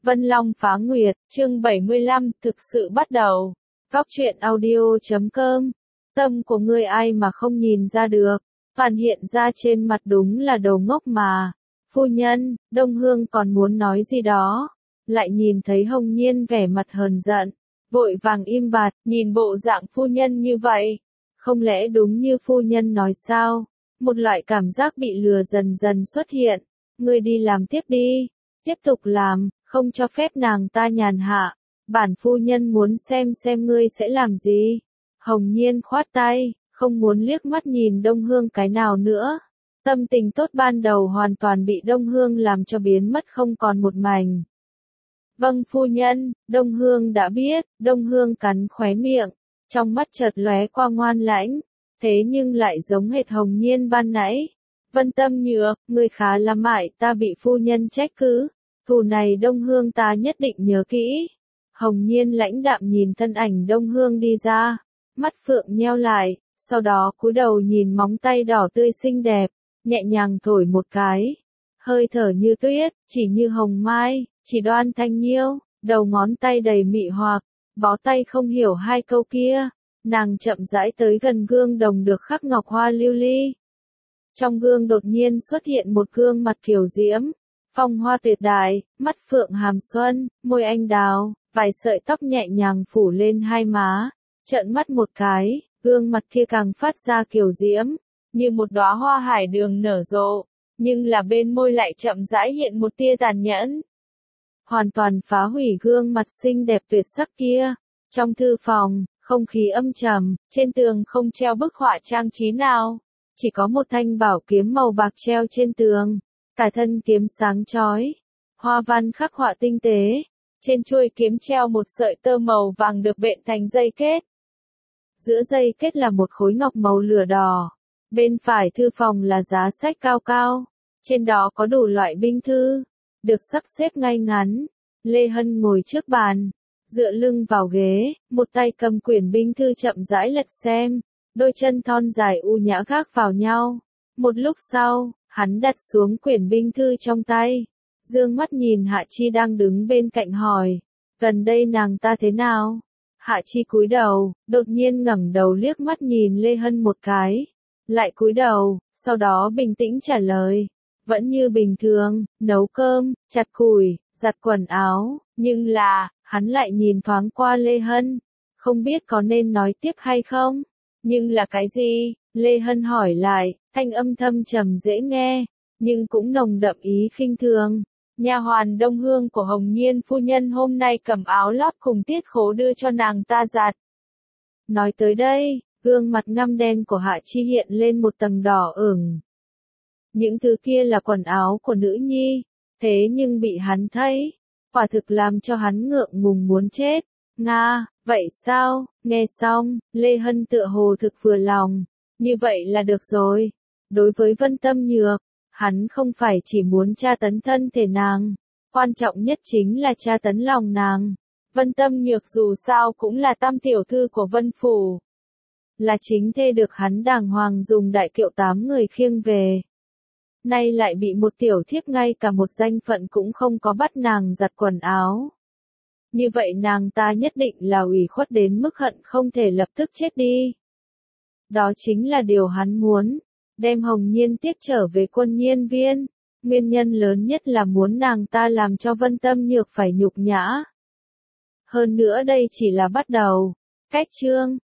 Vân Long Phá Nguyệt, chương 75, thực sự bắt đầu. Góc truyện audio.com. Tâm của ngươi ai mà không nhìn ra được, phản hiện ra trên mặt đúng là đồ ngốc mà. Phu nhân, Đông Hương còn muốn nói gì đó, lại nhìn thấy Hồng Nhiên vẻ mặt hờn giận, vội vàng im bặt, nhìn bộ dạng phu nhân như vậy. Không lẽ đúng như phu nhân nói sao? Một loại cảm giác bị lừa dần dần xuất hiện. Ngươi đi làm tiếp đi, tiếp tục làm, không cho phép nàng ta nhàn hạ. Bản phu nhân muốn xem ngươi sẽ làm gì. Hồng Nhiên khoát tay, không muốn liếc mắt nhìn Đông Hương cái nào nữa. Tâm tình tốt ban đầu hoàn toàn bị Đông Hương làm cho biến mất không còn một mảnh. Vâng phu nhân, Đông Hương đã biết. Đông Hương cắn khóe miệng, trong mắt chợt lóe qua ngoan lãnh, thế nhưng lại giống hệt Hồng Nhiên ban nãy. Vân Tâm Nhược, ngươi khá là mại ta bị phu nhân trách cứ. Thù này Đông Hương ta nhất định nhớ kỹ. Hồng Nhiên lãnh đạm nhìn thân ảnh Đông Hương đi ra, mắt phượng nheo lại, sau đó cúi đầu nhìn móng tay đỏ tươi xinh đẹp, nhẹ nhàng thổi một cái. Hơi thở như tuyết, chỉ như hồng mai, chỉ đoan thanh nhiêu, đầu ngón tay đầy mị hoặc, bó tay không hiểu hai câu kia. Nàng chậm rãi tới gần gương đồng được khắc ngọc hoa lưu ly. Trong gương đột nhiên xuất hiện một gương mặt kiều diễm, phong hoa tuyệt đại, mắt phượng hàm xuân, môi anh đào, vài sợi tóc nhẹ nhàng phủ lên hai má. Trợn mắt một cái, gương mặt kia càng phát ra kiều diễm, như một đóa hoa hải đường nở rộ, nhưng là bên môi lại chậm rãi hiện một tia tàn nhẫn. Hoàn toàn phá hủy gương mặt xinh đẹp tuyệt sắc kia. Trong thư phòng, không khí âm trầm, trên tường không treo bức họa trang trí nào, chỉ có một thanh bảo kiếm màu bạc treo trên tường, cả thân kiếm sáng chói, hoa văn khắc họa tinh tế, trên chuôi kiếm treo một sợi tơ màu vàng được bện thành dây kết. Giữa dây kết là một khối ngọc màu lửa đỏ, bên phải thư phòng là giá sách cao cao, trên đó có đủ loại binh thư, được sắp xếp ngay ngắn. Lê Hân ngồi trước bàn, dựa lưng vào ghế, một tay cầm quyển binh thư chậm rãi lật xem, đôi chân thon dài u nhã gác vào nhau. Một lúc sau, hắn đặt xuống quyển binh thư trong tay, dương mắt nhìn Hạ Chi đang đứng bên cạnh hỏi, gần đây nàng ta thế nào? Hạ Chi cúi đầu, đột nhiên ngẩng đầu liếc mắt nhìn Lê Hân một cái, lại cúi đầu, sau đó bình tĩnh trả lời, vẫn như bình thường, nấu cơm, chặt củi, giặt quần áo, nhưng là, hắn lại nhìn thoáng qua Lê Hân, không biết có nên nói tiếp hay không? Nhưng là cái gì? Lê Hân hỏi lại, thanh âm thâm trầm dễ nghe, nhưng cũng nồng đậm ý khinh thường. Nha hoàn Đông Hương của Hồng Nhiên phu nhân hôm nay cầm áo lót cùng tiết khố đưa cho nàng ta giặt. Nói tới đây, gương mặt ngăm đen của Hạ Chi hiện lên một tầng đỏ ửng. Những thứ kia là quần áo của nữ nhi, thế nhưng bị hắn thấy, quả thực làm cho hắn ngượng ngùng muốn chết. Nga, vậy sao? Nghe xong, Lê Hân tựa hồ thực vừa lòng, như vậy là được rồi. Đối với Vân Tâm Nhược, hắn không phải chỉ muốn tra tấn thân thể nàng, quan trọng nhất chính là tra tấn lòng nàng. Vân Tâm Nhược dù sao cũng là tam tiểu thư của Vân Phủ, là chính thê được hắn đàng hoàng dùng đại kiệu 8 người khiêng về. Nay lại bị một tiểu thiếp ngay cả một danh phận cũng không có bắt nàng giặt quần áo. Như vậy nàng ta nhất định là ủy khuất đến mức hận không thể lập tức chết đi. Đó chính là điều hắn muốn, đem Hồng Nhiên tiếp trở về Quân Nhiên Viên. Nguyên nhân lớn nhất là muốn nàng ta làm cho Vân Tâm Nhược phải nhục nhã. Hơn nữa đây chỉ là bắt đầu. Cách chương